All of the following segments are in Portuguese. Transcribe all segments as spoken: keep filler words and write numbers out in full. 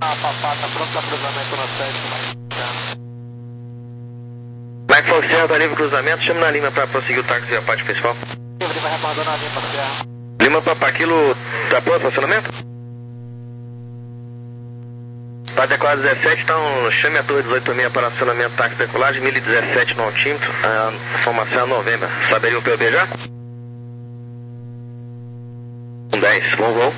A papata pronto para cruzamento na sete. Mike Fox Serra, livre cruzamento, chama na Lima para prosseguir o táxi e a parte principal. Lima rebandando a Lima, Serra. Lima Papa, aquilo tá pronto, estacionamento? Tá decolado dezessete, então chame a torre dezoito meia para acionamento táxi decolagem, mil e dezessete no altímetro, a formação é novembro. Saberia o P U B já? Um dez, bom voo.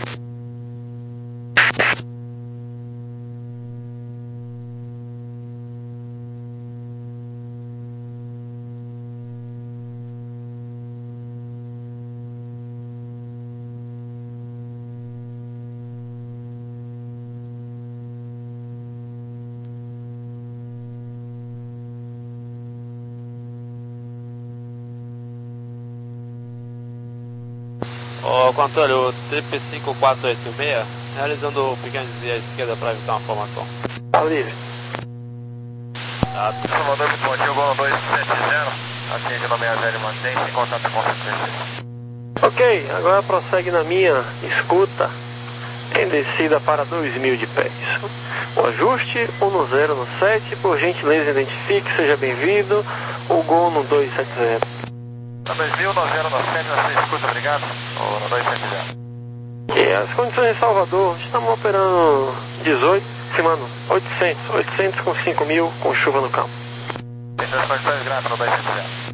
Ô, controle, o T P cinco quatro oito seis, realizando o pequeno desvio à esquerda para evitar uma formação. Tá livre. Tá. Salvador Ponte, Gol dois sete zero, atende no sessenta e mantém-se em contato com a Ok, agora prossegue na minha escuta em descida para dois mil de pés. O ajuste um no zero no sete, por gentileza identifique, seja bem-vindo, o Gol no dois sete zero. Na dois mil, no zero no sete, na sua escuta, obrigado. Ou no dois sete zero. E as condições de Salvador, estamos operando dezoito, semana oitocentos, oitocentos com cinco mil, com chuva no campo. Tem as condições grátis no dois sete zero.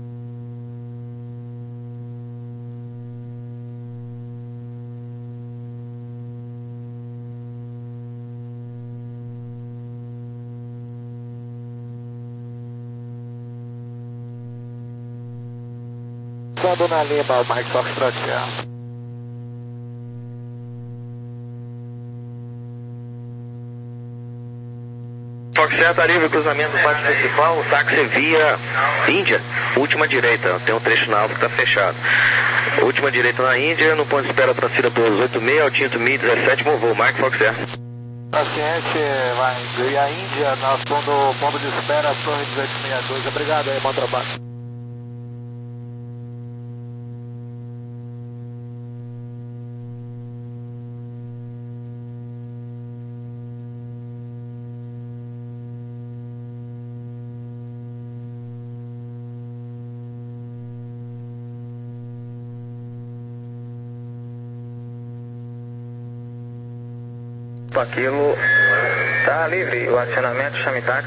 Quando na Lima, o Mike Foxtrot. Fox Serra, livre cruzamento do pátio principal, o táxi é via Índia, última direita, tem um trecho na alta que está fechado. Última direita na Índia, no ponto de espera transfira para dezoito seis, altímetro mil e dezessete, bom voo, Mike Fox Serra. Paciente vai via Índia, nós ponto, ponto de espera, torre dezoito sessenta e dois, obrigado aí, bom trabalho. Aquilo tá livre, o acionamento, chame táxi.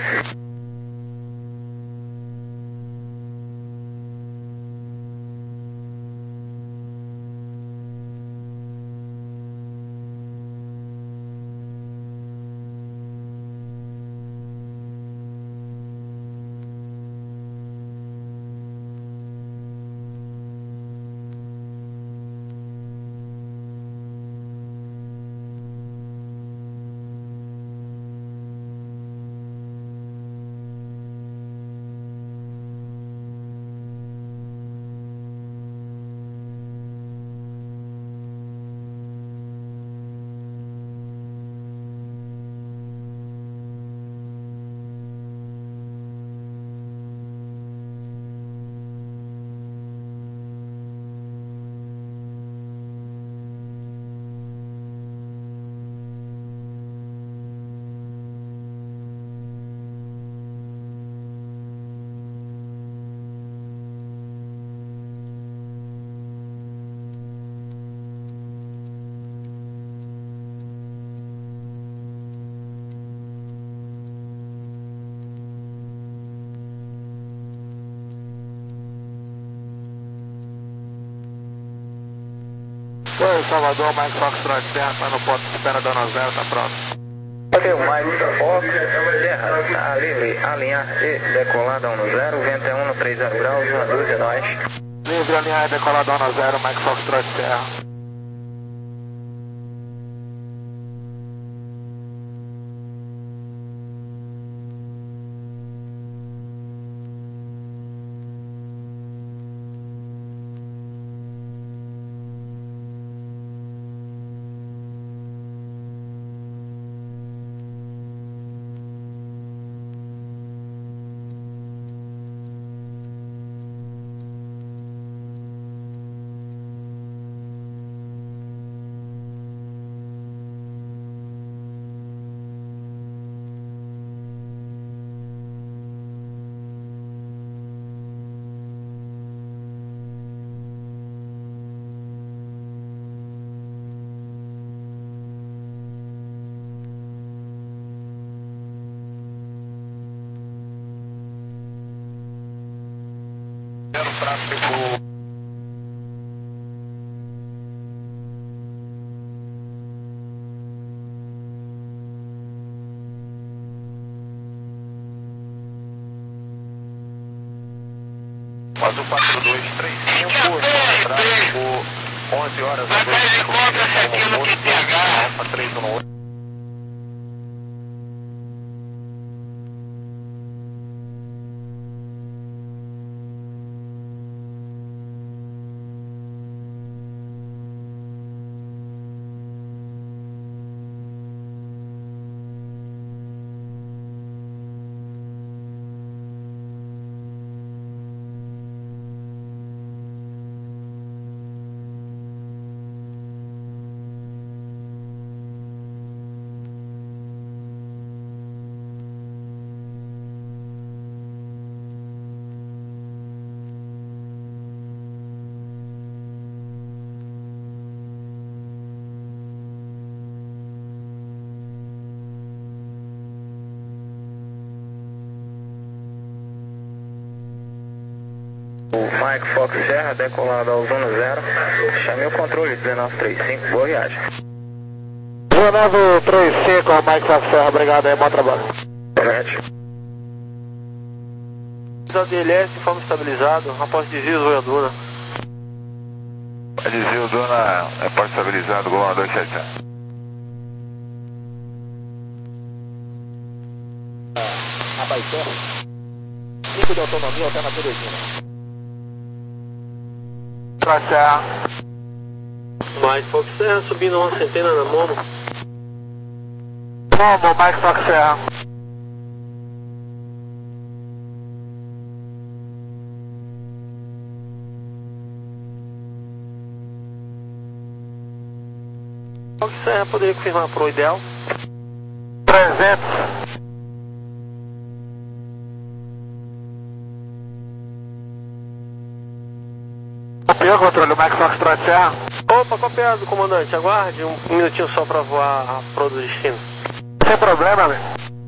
Oi, Salvador, Mike Foxtrot Serra, tá no ponto de espera, dona zero, tá pronto. Ok, o Mike Fox Serra, tá livre, alinhar e decolada um no zero, vento é um no três zero graus, uma dúzia, nós. Livre, alinhar e decolar, dona zero, Mike Foxtrot Serra. tráfego. Azul quatro dois três cinco, tráfego onze horas. Vai para helicóptero aqui no Q T H. Alfa três um oito. O Mike Fox Serra, decolado ao Zona Zero. Chamei o controle dezenove trinta e cinco, boa viagem. dezenove trinta e cinco, Mike Fox Serra, obrigado aí, bom trabalho. Promete. A D L S, informe estabilizado, após desvio Zoiaduna. Desvio Duna, é porta estabilizado, Gol dois sete sete. Abaité. cinco de autonomia, alternativa Teresina. Serra. Mike Fox Serra subindo uma centena na Momo. Momo, Mike Fox Serra. Fox Serra, poderia confirmar para o ideal? trezentos. Copiou, controle, o Mike Fox Serra. Opa, copiado, comandante. Aguarde um minutinho só para voar para o destino. Sem problema, amigo.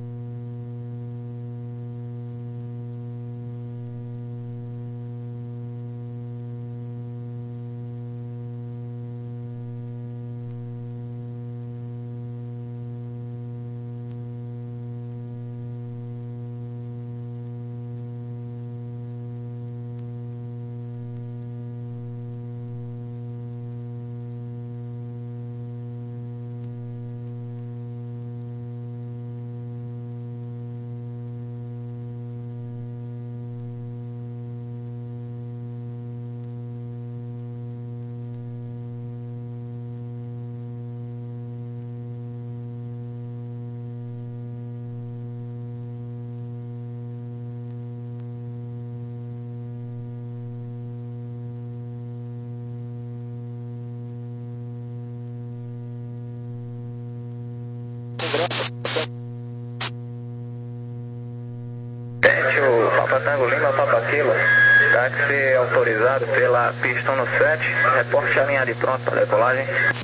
Tente o Papa Tango Lima, Papa Kilo. Táxi autorizado pela pista no sete. Reporte alinhado e pronto para decolagem.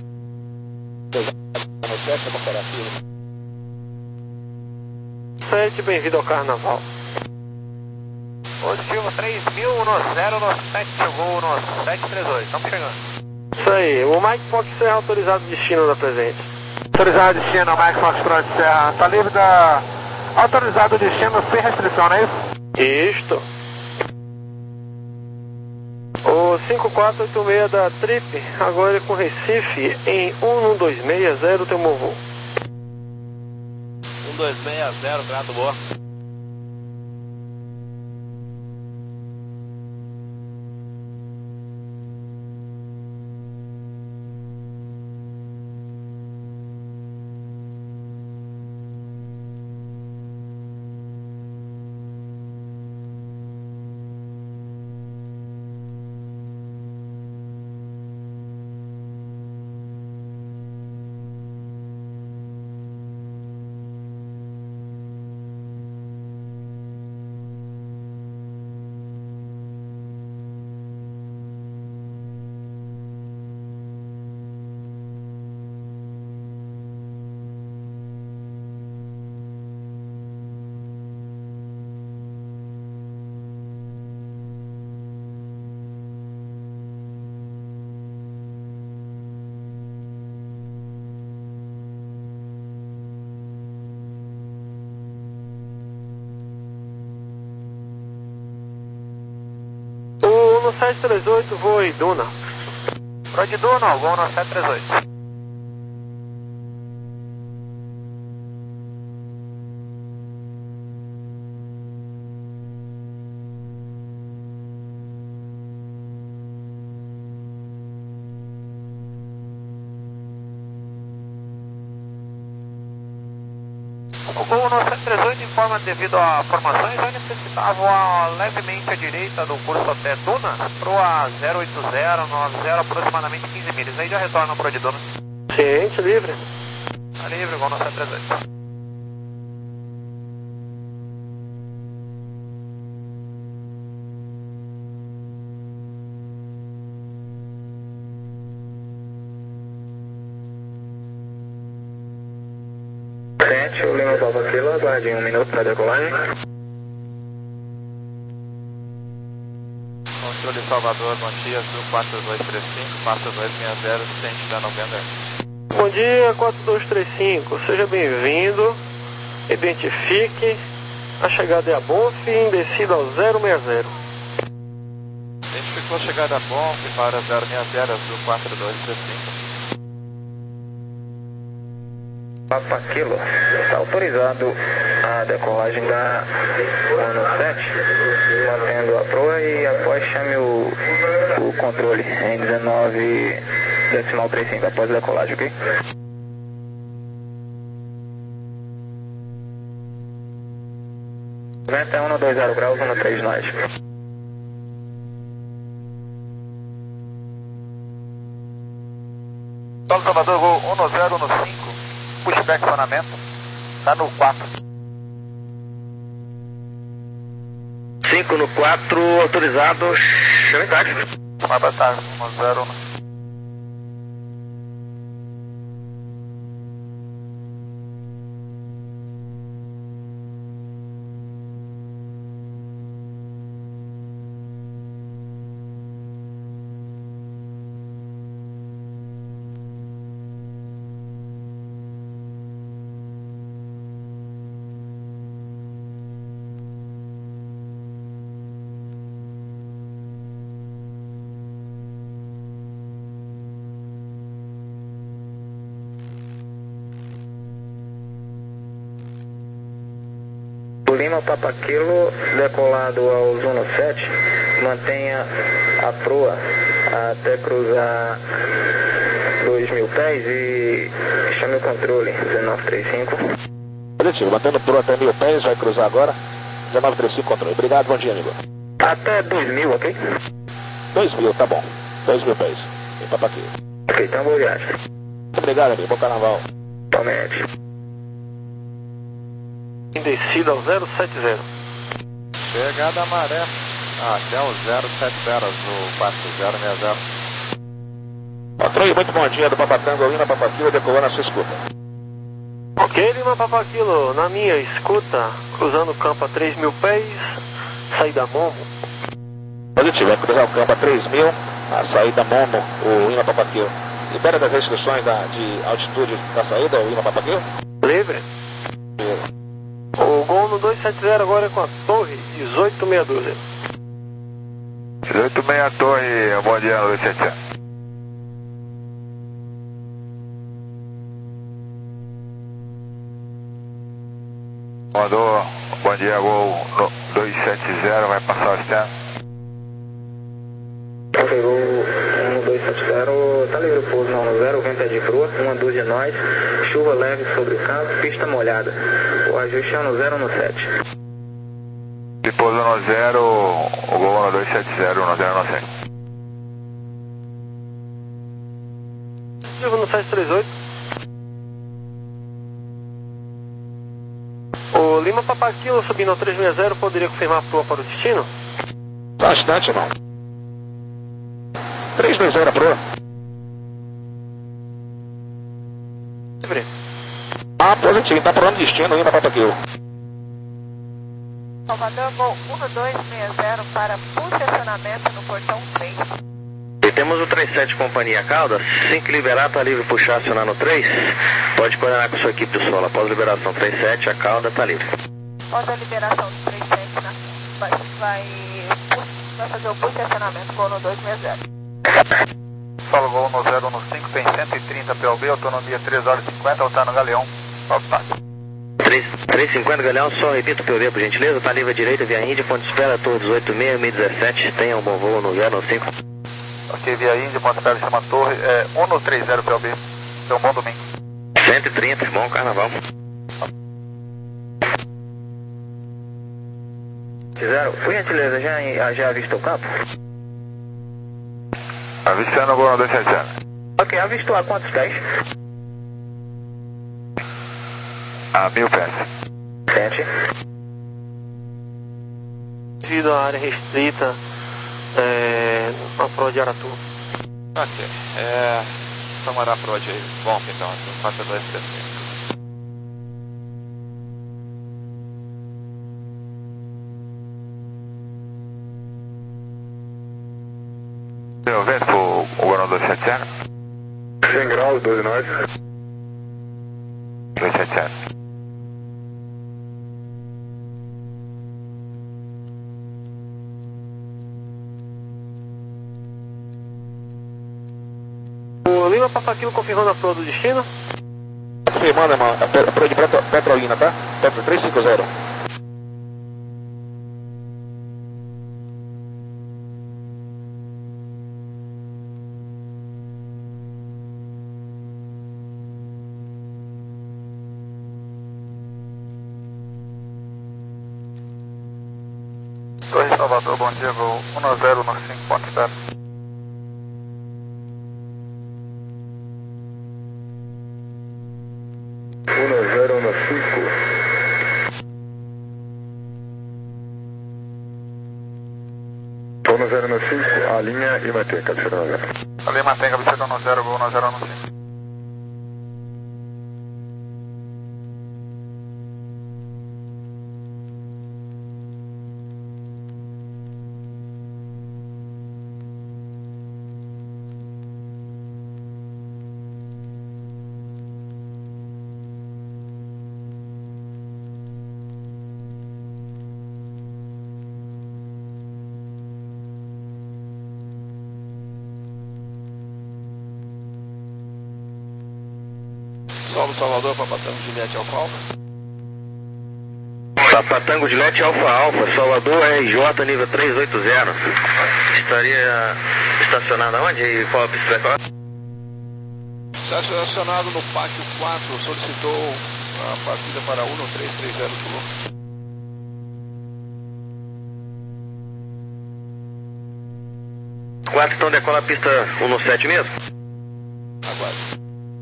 sete, bem-vindo ao Carnaval. Positivo três mil no zero no sete, voo no sete três oito. Estamos chegando. Isso aí, o Mike Fox Serra autorizado destino da presente. Autorizado destino, Mike Fox Serra. Está livre da... Autorizado destino sem restrição, não é isso? Isto. O cinco quatro oito seis da Trip, agora com Recife, em um um dois seis zero, tem um voo. um dois seis zero, grato, boa. no sete três oito, voe Duna. Pode Duna, voo no sete três oito. O Gol no sete três oito informa devido a formações, vai necessitar voar levemente à direita do curso até Duna, proa zero oito zero nove zero, aproximadamente quinze milhas. Aí já retorna para o de Duna. Ciente, livre. Tá livre, Gol no sete três oito. O Lima Papa Kilo, aguarde um minuto para decolagem. Controle Salvador, bom dia, Sul quatro dois três cinco, quatro dois seis zero, Vicente da Novembra. Bom dia, quatro dois três cinco, seja bem-vindo. Identifique, a chegada é a Bonf em descida ao zero seis zero. Identificou a chegada a Bonf para zero seis zero, Sul quatro dois três cinco. Papa Kilo, está autorizado a decolagem da ano sete, mantendo a proa e após chame o, o controle em dezenove decimal trinta e cinco após a decolagem, ok? Vento é um dois zero graus, um três nós. Solo Salvador, Gol um zero cinco. Pushback acionamento, está no quatro. cinco no quatro, autorizado, chame táxi. Uma batalha, um zero. Lima Papa Kilo, decolado aos um sete, mantenha a proa até cruzar dois mil pés e chame o controle, dezenove trinta e cinco. Positivo, mantendo proa até mil pés, vai cruzar agora, dezenove trinta e cinco, controle. Obrigado, bom dia, amigo. Até dois mil, ok? dois mil, tá bom. dois mil pés, em Papa Kilo. Ok, então boa viagem. Muito obrigado, amigo, bom carnaval. Totalmente. Em descida ao zero sete zero. Chegada a maré, até o zero sete zero, Azul quatro zero seis zero. Patrulha, muito bom dia do Papatango, Lima Papa Kilo, decolando na sua escuta. Ok, Lima Papa Kilo, na minha escuta, cruzando o campo a três mil pés, saída Momo. Positivo, vai cruzar o campo a três mil, a saída Momo, o Lima Papa Kilo. Libera das restrições da, de altitude da saída, o Lima Papa Kilo? Livre. O Gol no dois sete zero agora é com a torre dezoito meia dúzia. dezoito meia torre, bom dia, dois sete zero. Mandou, bom dia, Gol no dois sete zero, vai passar o externo. Ok, Gol um dois sete zero, tá livre o pouso no um zero, vento é de crua, uma dúzia de nós, chuva leve sobre o campo, pista molhada. O ajuste é no zero no sete. Se pousa no zero, o Gol no dois sete zero, no zero no sete. Vivo no sete três oito. O Lima Papa Kilo subindo ao três seis zero, poderia confirmar a proa para o destino? Bastante, irmão. três dois zero a proa. Livre. Ah, positivo, tá proando destino, Lima Papa Kilo. Salvador, Gol um dois seis zero para posicionamento no portão três. E temos o trinta e sete Companhia Caldas, assim que liberar, tá livre puxar, acionar no três, pode coordenar com sua equipe de solo. Após liberação trinta e sete, a Calda tá livre. Após a liberação do trinta e sete, na, vai, vai vai fazer o push de acionamento Gol no dois seis zero. Fala, Gol no zero um cinco, tem cento e trinta P O B, autonomia três horas e cinquenta, está no Galeão. três e cinquenta Galeão, só repita o P O B por gentileza, tá livre à direita, via Índia, ponto de espera, torre dezoito seis, mil e dezessete, tenha um bom voo no zero um cinco. Ok, via Índia, ponto de espera, chama torre, é um três zero P O B, é um bom domingo. cento e trinta, bom carnaval. Zero, por gentileza, já, já avistou o campo? Avistando o Gol no dois sete zero. Ok, avistou a quantos pés? A mil pés. Sete. Devido à área restrita, é, a Pro de Aratu. Ok, é... Samará Prod aí, bom então, quatro dois três cinco. Tem o vento pro Gol no dois sete zero? cem graus, dois nós. dois sete zero. O Lima Papaquilo confirmando a Pro do destino. Confirmando, irmão. A Pro de Petro, Petrolina, tá? Petro três cinco zero. Torre Salvador, bom dia, Gol um zero um cinco, ponto de espera. um zero um cinco. um zero um cinco, a linha e mantém, cabeceira no zero. A linha mantém, cabeceira no zero, Gol um zero um cinco. Solo Salvador, Papatango, Juliette, Alfa Alfa. Papatango, Juliette, Alfa Alfa, Salvador, R J, nível três oito zero. Estaria estacionado aonde? E qual a pista? Está estacionado no pátio quatro, solicitou a partida para um três três zero Zulu. quatro, então decola a pista um sete mesmo? Aguarde.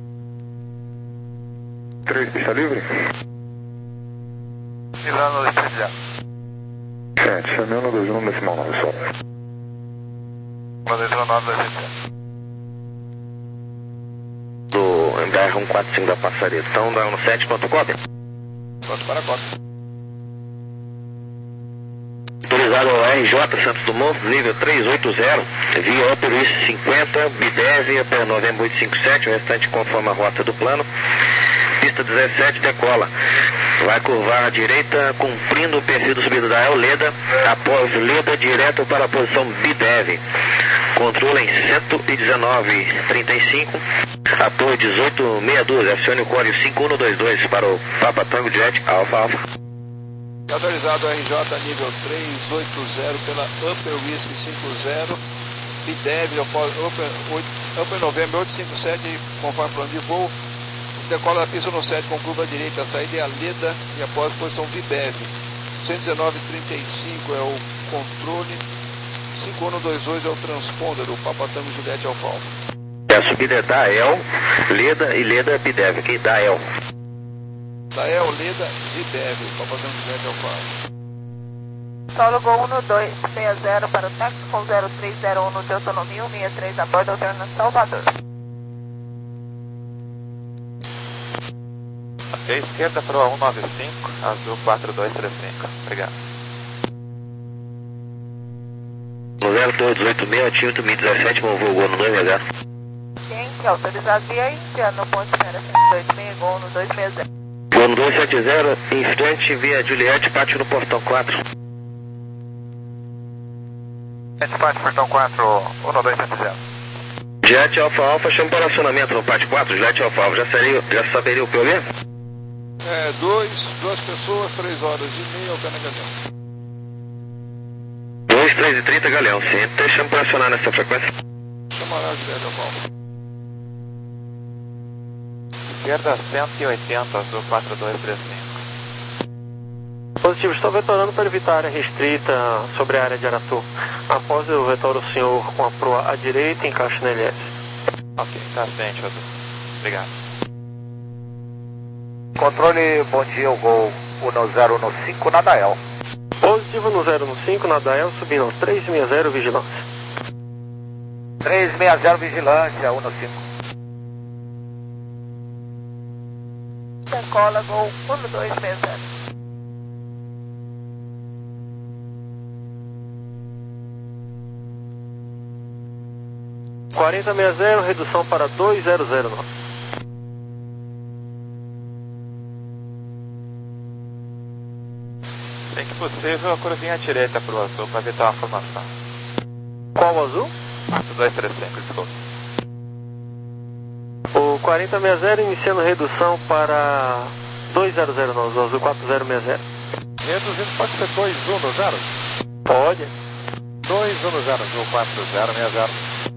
três, pista livre? Milano, dois sete zero. sete, chamando dois um, decimal nove, só. um dois um nove, dois sete zero. Do Embraer um quatro cinco da Passareta. Então dá um sete, quanto cópia? Pronto para a cópia. Autorizado ao R J Santos Dumont, nível três oito zero, via Upper East cinquenta, Bidev, para Novembro oito cinco sete, o restante conforme a rota do plano. Pista dezessete, decola. Vai curvar à direita, cumprindo o perfil do subido da El Leda, após Leda, direto para a posição Bidev. Controle em cento e dezenove, trinta e cinco, a torre dezoito sessenta e dois, acione o código cinco um dois dois para o Papa Tango Jet Alfa Alfa. Autorizado R J nível três oito zero pela Upper Whisky cinco zero, Bidev, Upper, Upper November oito cinco sete, conforme plano de voo. Decola da pista no sete com curva direita, a saída é a Leda e após posição Bidev. cento e dezenove, trinta e cinco é o controle, cinco um dois dois é o transponder, o Papa Tango Juliette Alfa Alfa. A subida é da El, Leda e Leda Bidev, aqui da El. Da El, Leda, Bidev, Papa Tango Juliette Alfa Alfa. Solo Gol um dois seis zero para o táxi com zero três zero um de autonomia, um sessenta e três a bordo, alternando Salvador. Ok, esquerda para o um nove cinco, azul quatro dois três cinco. Obrigado. No zero dois oito seis, atinto mil e dezessete, bom voo, Gol no dois seis zero. Ciente, autorizado via Índia, no ponto de espera cinco dois seis, Gol no dois seis zero. Gol no dois sete zero, instante via Juliette, pátio no portão quatro. Dispatch, portão quatro, um dois sete zero. Jet Alfa Alfa, chama para acionamento no parte quatro, Jet Alfa Alfa, já, seria, já saberia o P O V? É, dois, duas pessoas, três horas e meia ao pé na Galeão. dois, três e trinta, Galeão, sim. Então chama para acionar nessa frequência. Chama lá, Jet Alfa Alfa. Esquerda cento e oitenta, azul quatro dois três cinco. Positivo, estou vetorando para evitar a área restrita sobre a área de Aratu. Após eu vetoro o senhor com a proa à direita e encaixo na L S. Ok, tá ciente, azul. Obrigado. Controle, bom dia, o Gol um zero um cinco na Dael. Positivo no zero um cinco na Dael, subindo ao três seis zero, vigilância. três seis zero, vigilância, um cinco. Decola, Gol um dois seis zero. quarenta seis zero, redução para dois zero zero nove. Tem que possível a curvinha à direita para o azul para evitar a formação. Qual o azul? quatro dois três cinco, desculpa. O quarenta seis zero iniciando redução para dois zero zero nove, o azul quatro zero seis zero. Reduzindo pode ser dois um zero? Pode. dois um zero, azul quatro zero seis zero.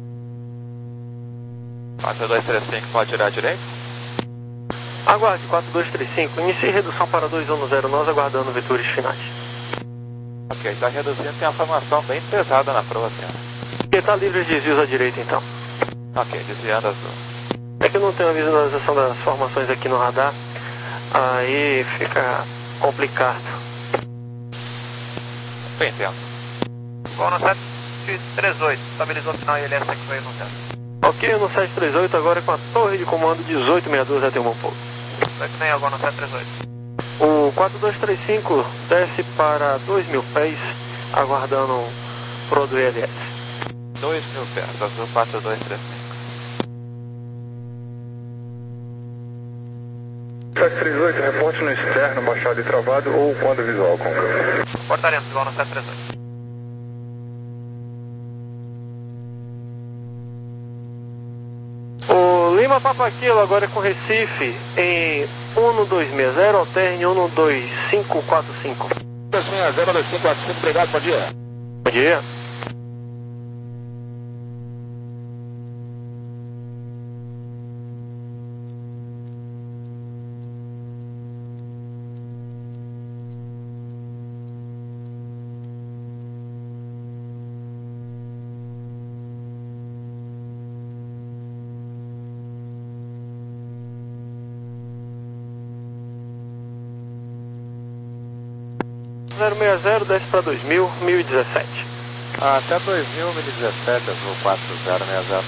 quatro dois três cinco pode girar à direita? Aguarde, quatro dois três cinco. Inicie redução para dois um zero, nós aguardando vetores finais. Ok, está reduzindo, tem uma formação bem pesada na proa, senhor. E está livre de desvios à direita, então. Ok, desviando azul. É que eu não tenho a visualização das formações aqui no radar, aí fica complicado. Eu entendo. Gol no sete três oito, estabilizou o sinal I L S que veio no centro. Ok, no sete três oito agora com a torre de comando dezoito sessenta e dois até um pouco. Vai que nem agora no sete três oito. O quatro dois três cinco desce para dois mil pés, aguardando pro do I L S. dois mil pés, azul quatro dois três cinco. sete três oito, reporte no externo, baixado e travado ou quando visual, Conca. Portaremos igual no sete três oito. O Lima Papaquilo agora é com Recife em um dois seis zero, alterne um dois cinco quatro cinco. dois seis zero, dois cinco quatro cinco, obrigado, bom dia. Bom dia. zero seis zero, desce para dois mil, mil e dezessete. Até dois mil, mil e dezessete, azul quatro zero seis zero.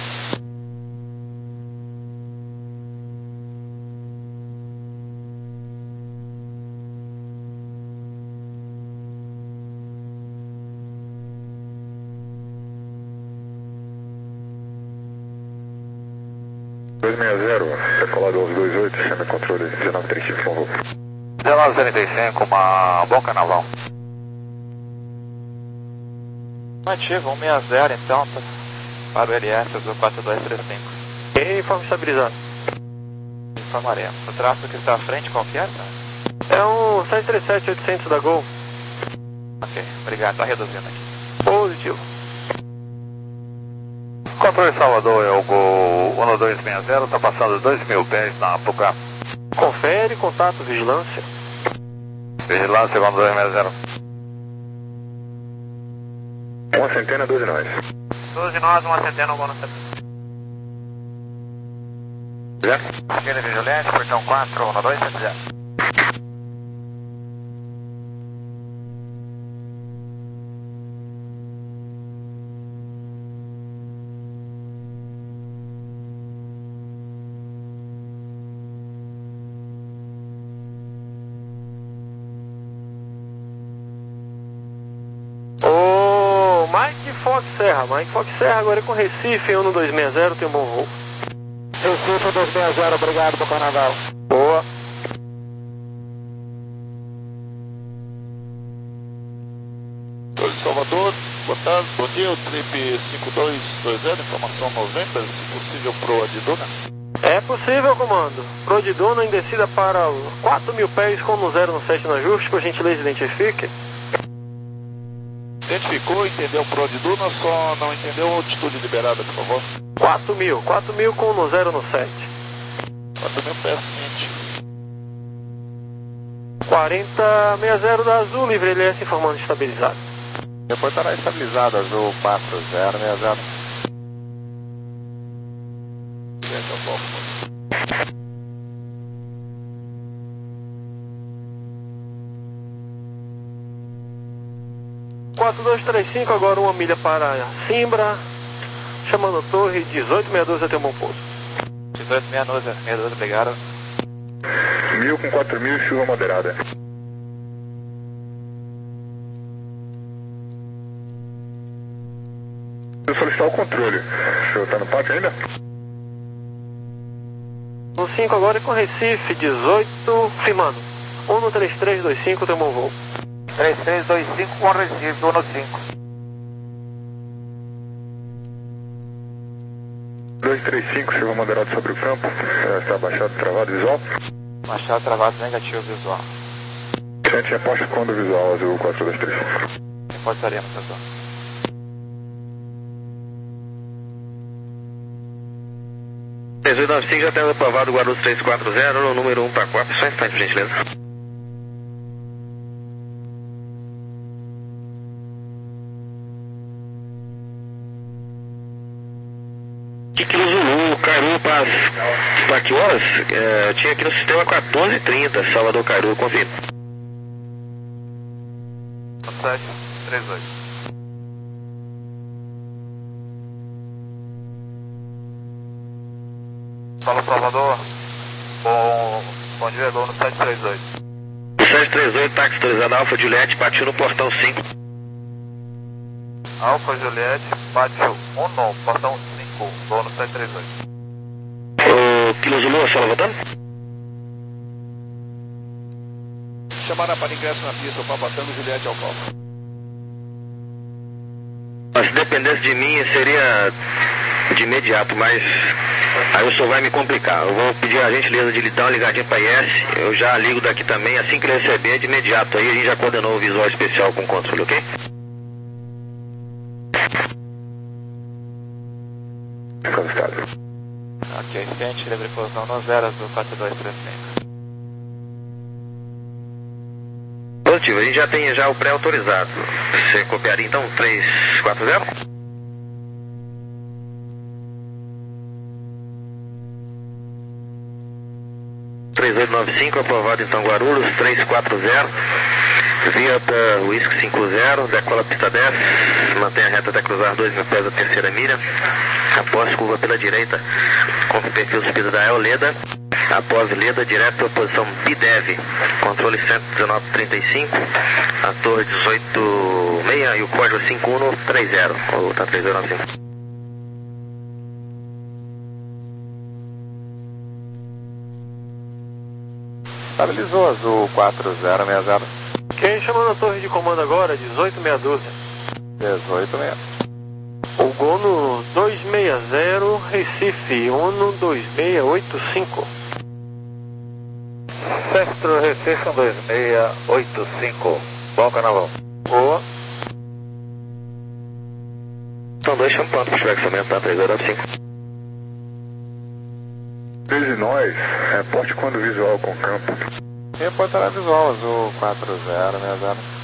dois seis zero, decolado aos dois oito, chame controle dezenove trinta e cinco, por favor. dezenove trinta e cinco, uma bom carnaval. Ativo, um seis zero então, para o L S, azul quatro dois três cinco. E informe estabilizado. Informaremos. O tráfego que está à frente, qual que é? É um sete três sete oitocentos da Gol. Ok, obrigado, está reduzindo aqui. Positivo. Controle Salvador, é o Gol um dois seis zero, está passando dois mil pés na Pucá. Confere, contato, vigilância. Vigilância, um dois seis zero. Uma centena, doze nós. doze nós, uma centena, um gol no sete. Aquele vigilante, portão quatro, um dois sete zero. Mike Fox Serra, Mike Fox Serra agora é com Recife, um dois seis zero, tem um bom voo. Recife dois seis zero, obrigado, bom carnaval. Boa. Salvador, boa Tá, bom dia, o Trip cinco dois dois zero, informação noventa, se possível pro Adiduna. É possível, comando. Pro Adiduna em descida para quatro mil pés com no zero no sete no ajuste, por gentileza identifique. Identificou, entendeu pro Adiduna, só não entendeu a altitude liberada, por favor. quatro mil, quatro mil com no zero no sete. quatro mil pés, ciente. quarenta sessenta da Azul, livre L S informando estabilizado. Reportará estabilizado, Azul quatro zero seis zero. quatro dois três cinco, agora uma milha para Simbra, chamando torre dezoito meia dúzia até o bom pouso. dezoito meia dúzia, meia dúzia, obrigado. Mil com quatro mil, chuva moderada. Eu solicitar o controle. O senhor está no pátio ainda? No cinco agora e com Recife, dezoito, firmando. um no três três dois cinco, tem um voo. três três dois cinco com Recife, um no cinco. dois três cinco, chuva moderada sobre o campo. Está baixado, travado, visual. Baixado, travado, negativo, visual. Sente aposta quando visual, Azul quatro dois três cinco. Reportaremos, pessoal. três oito nove cinco, já temos aprovado o Guarulhos três quatro zero, número um para quatro, só instante, por gentileza. Que Kilo Zulu, Cairu para que horas? É, eu tinha aqui no sistema quatorze e trinta, Salvador Cairu, confirma. sete três oito. Fala, Salvador. Bom, bom dia, dono sete três oito. sete três oito, táxi autorizado, Alfa Juliette, partiu no portão cinco. Alfa Juliette, partiu um no portão cinco, dono sete três oito. O Kilo Zulu, Salvador? Chamaram para ingresso na pista, o Papatango Juliette Alcalfa. Se dependesse de mim, seria de imediato, mas aí o senhor vai me complicar. Eu vou pedir a gentileza de lhe dar uma ligadinha para I S, eu já ligo daqui também, assim que ele receber, de imediato. Aí a gente já coordenou o visual especial com o controle, ok? Ok, ciente, livre posição no zero, Azul quatro dois três cinco. Positivo, a gente já tem já o pré-autorizado. Você copiaria então três quatro zero? três oito nove cinco, aprovado então Guarulhos, três quatro zero, via para Whisky cinco zero, decola pista dez, mantém a reta até cruzar dois mil pés da terceira milha, após curva pela direita, com o perfil subido da Eoleda, após Leda, direto para a posição B D E V, controle cento e dezenove trinta e cinco, a torre dezoito seis e o código cinco um três zero, ou tá três zero nove cinco. Estabilizou, Azul quatro zero seis zero. Quem chamando a torre de comando agora? dezoito meia dúzia. dezoito meia. O Gono dois seis zero, Recife, ONU dois seis oito cinco. Centro Recife dois seis oito cinco. Bom carnaval. Boa. São dois champanhes para o experimento, tá? três zero nove cinco. três e nós, reporte quando visual com campo. Reportará visual, Azul quatro zero seis zero.